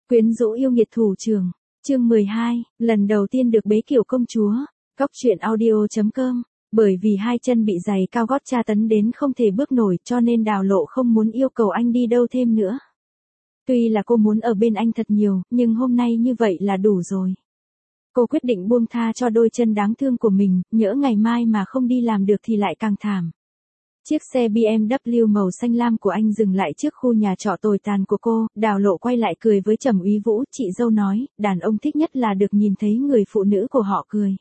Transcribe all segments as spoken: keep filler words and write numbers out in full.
Quyến rũ yêu nghiệt thủ trưởng, chương mười hai, lần đầu tiên được bế kiểu công chúa, Cóc truyện audio chấm com. Bởi vì hai chân bị giày cao gót tra tấn đến không thể bước nổi cho nên Đào Lộ không muốn yêu cầu anh đi đâu thêm nữa. Tuy là cô muốn ở bên anh thật nhiều, nhưng hôm nay như vậy là đủ rồi. Cô quyết định buông tha cho đôi chân đáng thương của mình, nhỡ ngày mai mà không đi làm được thì lại càng thảm. Chiếc xe bê em vê màu xanh lam của anh dừng lại trước khu nhà trọ tồi tàn của cô, Đào Lộ quay lại cười với Trầm Úy Vũ, chị dâu nói, đàn ông thích nhất là được nhìn thấy người phụ nữ của họ cười.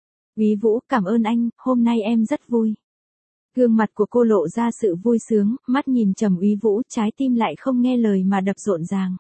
Úy Vũ, cảm ơn anh, hôm nay em rất vui. Gương mặt của cô lộ ra sự vui sướng, mắt nhìn Trầm Úy Vũ, trái tim lại không nghe lời mà đập rộn ràng.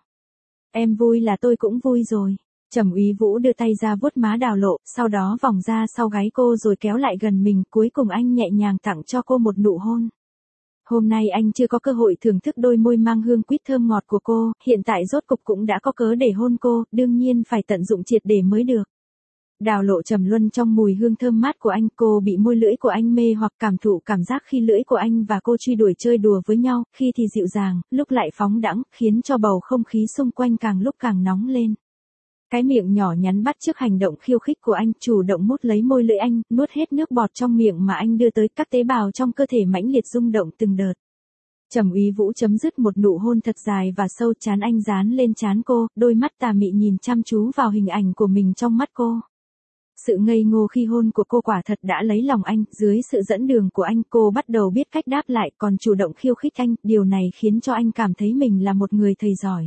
Em vui là tôi cũng vui rồi. Trầm Úy Vũ đưa tay ra vuốt má Đào Lộ, sau đó vòng ra sau gáy cô rồi kéo lại gần mình, cuối cùng anh nhẹ nhàng tặng cho cô một nụ hôn. Hôm nay anh chưa có cơ hội thưởng thức đôi môi mang hương quýt thơm ngọt của cô, hiện tại rốt cục cũng đã có cớ để hôn cô, đương nhiên phải tận dụng triệt để mới được. Đào Lộ trầm luân trong mùi hương thơm mát của anh, cô bị môi lưỡi của anh mê hoặc cảm thụ cảm giác khi lưỡi của anh và cô truy đuổi chơi đùa với nhau, khi thì dịu dàng, lúc lại phóng đãng, khiến cho bầu không khí xung quanh càng lúc càng nóng lên. Cái miệng nhỏ nhắn bắt chước hành động khiêu khích của anh, chủ động mút lấy môi lưỡi anh, nuốt hết nước bọt trong miệng mà anh đưa tới, các tế bào trong cơ thể mãnh liệt rung động từng đợt. Trầm Úy Vũ chấm dứt một nụ hôn thật dài và sâu, trán anh dán lên trán cô, đôi mắt tà mị nhìn chăm chú vào hình ảnh của mình trong mắt cô. Sự ngây ngô khi hôn của cô quả thật đã lấy lòng anh, dưới sự dẫn đường của anh cô bắt đầu biết cách đáp lại, còn chủ động khiêu khích anh, điều này khiến cho anh cảm thấy mình là một người thầy giỏi.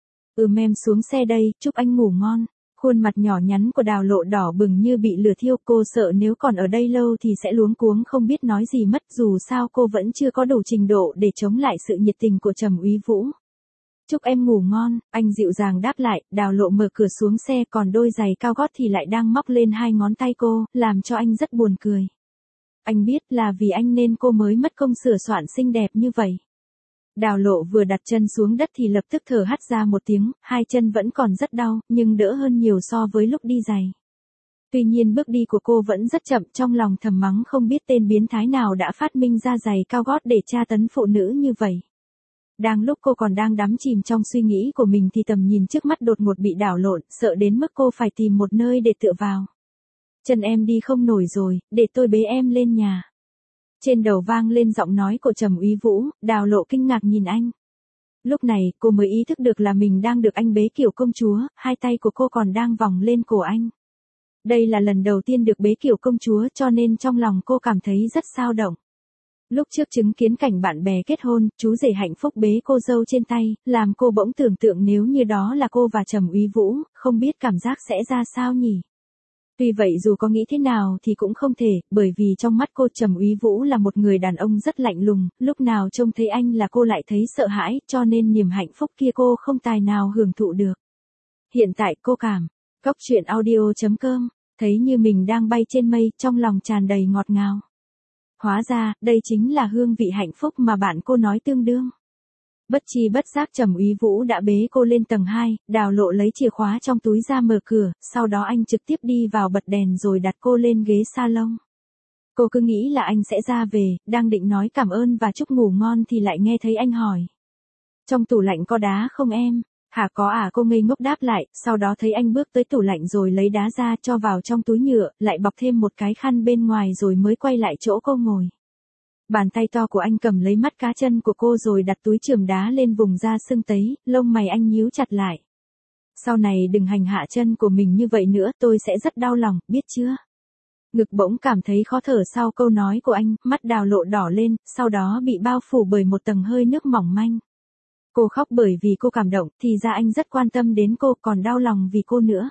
Ừm em xuống xe đây, chúc anh ngủ ngon. Khuôn mặt nhỏ nhắn của Đào Lộ đỏ bừng như bị lửa thiêu, cô sợ nếu còn ở đây lâu thì sẽ luống cuống không biết nói gì mất, dù sao cô vẫn chưa có đủ trình độ để chống lại sự nhiệt tình của Trầm Úy Vũ. Chúc em ngủ ngon, anh dịu dàng đáp lại, Đào Lộ mở cửa xuống xe, còn đôi giày cao gót thì lại đang móc lên hai ngón tay cô, làm cho anh rất buồn cười. Anh biết là vì anh nên cô mới mất công sửa soạn xinh đẹp như vậy. Đào Lộ vừa đặt chân xuống đất thì lập tức thở hắt ra một tiếng, hai chân vẫn còn rất đau, nhưng đỡ hơn nhiều so với lúc đi giày. Tuy nhiên bước đi của cô vẫn rất chậm, trong lòng thầm mắng không biết tên biến thái nào đã phát minh ra giày cao gót để tra tấn phụ nữ như vậy. Đang lúc cô còn đang đắm chìm trong suy nghĩ của mình thì tầm nhìn trước mắt đột ngột bị đảo lộn, sợ đến mức cô phải tìm một nơi để tựa vào. Chân em đi không nổi rồi, để tôi bế em lên nhà. Trên đầu vang lên giọng nói của Trầm Úy Vũ, Đào Lộ kinh ngạc nhìn anh. Lúc này, cô mới ý thức được là mình đang được anh bế kiểu công chúa, hai tay của cô còn đang vòng lên cổ anh. Đây là lần đầu tiên được bế kiểu công chúa cho nên trong lòng cô cảm thấy rất xao động. Lúc trước chứng kiến cảnh bạn bè kết hôn, chú rể hạnh phúc bế cô dâu trên tay, làm cô bỗng tưởng tượng nếu như đó là cô và Trầm Úy Vũ, không biết cảm giác sẽ ra sao nhỉ? Tuy vậy dù có nghĩ thế nào thì cũng không thể, bởi vì trong mắt cô Trầm Úy Vũ là một người đàn ông rất lạnh lùng, lúc nào trông thấy anh là cô lại thấy sợ hãi, cho nên niềm hạnh phúc kia cô không tài nào hưởng thụ được. Hiện tại cô cảm, Cóc truyện audio chấm com, thấy như mình đang bay trên mây, trong lòng tràn đầy ngọt ngào. Hóa ra, đây chính là hương vị hạnh phúc mà bạn cô nói tương đương. Bất chi bất giác Trầm Úy Vũ đã bế cô lên tầng hai, Đào Lộ lấy chìa khóa trong túi ra mở cửa, sau đó anh trực tiếp đi vào bật đèn rồi đặt cô lên ghế salon. Cô cứ nghĩ là anh sẽ ra về, đang định nói cảm ơn và chúc ngủ ngon thì lại nghe thấy anh hỏi. Trong tủ lạnh có đá không em? Hả có à, cô ngây ngốc đáp lại, sau đó thấy anh bước tới tủ lạnh rồi lấy đá ra cho vào trong túi nhựa, lại bọc thêm một cái khăn bên ngoài rồi mới quay lại chỗ cô ngồi. Bàn tay to của anh cầm lấy mắt cá chân của cô rồi đặt túi chườm đá lên vùng da sưng tấy, lông mày anh nhíu chặt lại. Sau này đừng hành hạ chân của mình như vậy nữa, tôi sẽ rất đau lòng, biết chưa? Ngực bỗng cảm thấy khó thở sau câu nói của anh, mắt Đào Lộ đỏ lên, sau đó bị bao phủ bởi một tầng hơi nước mỏng manh. Cô khóc bởi vì cô cảm động, thì ra anh rất quan tâm đến cô, còn đau lòng vì cô nữa.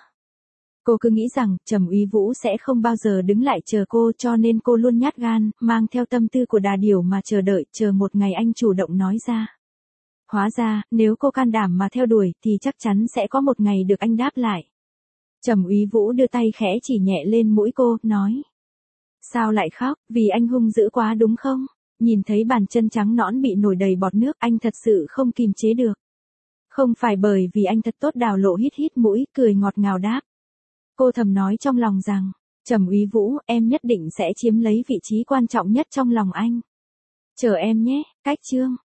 Cô cứ nghĩ rằng, Trầm Úy Vũ sẽ không bao giờ đứng lại chờ cô cho nên cô luôn nhát gan, mang theo tâm tư của đà điểu mà chờ đợi, chờ một ngày anh chủ động nói ra. Hóa ra, nếu cô can đảm mà theo đuổi, thì chắc chắn sẽ có một ngày được anh đáp lại. Trầm Úy Vũ đưa tay khẽ chỉ nhẹ lên mũi cô, nói. Sao lại khóc, vì anh hung dữ quá đúng không? Nhìn thấy bàn chân trắng nõn bị nổi đầy bọt nước, anh thật sự không kìm chế được. Không phải bởi vì anh thật tốt. Đào Lộ hít hít mũi, cười ngọt ngào đáp. Cô thầm nói trong lòng rằng, Trầm Úy Vũ, em nhất định sẽ chiếm lấy vị trí quan trọng nhất trong lòng anh. Chờ em nhé, cách chương.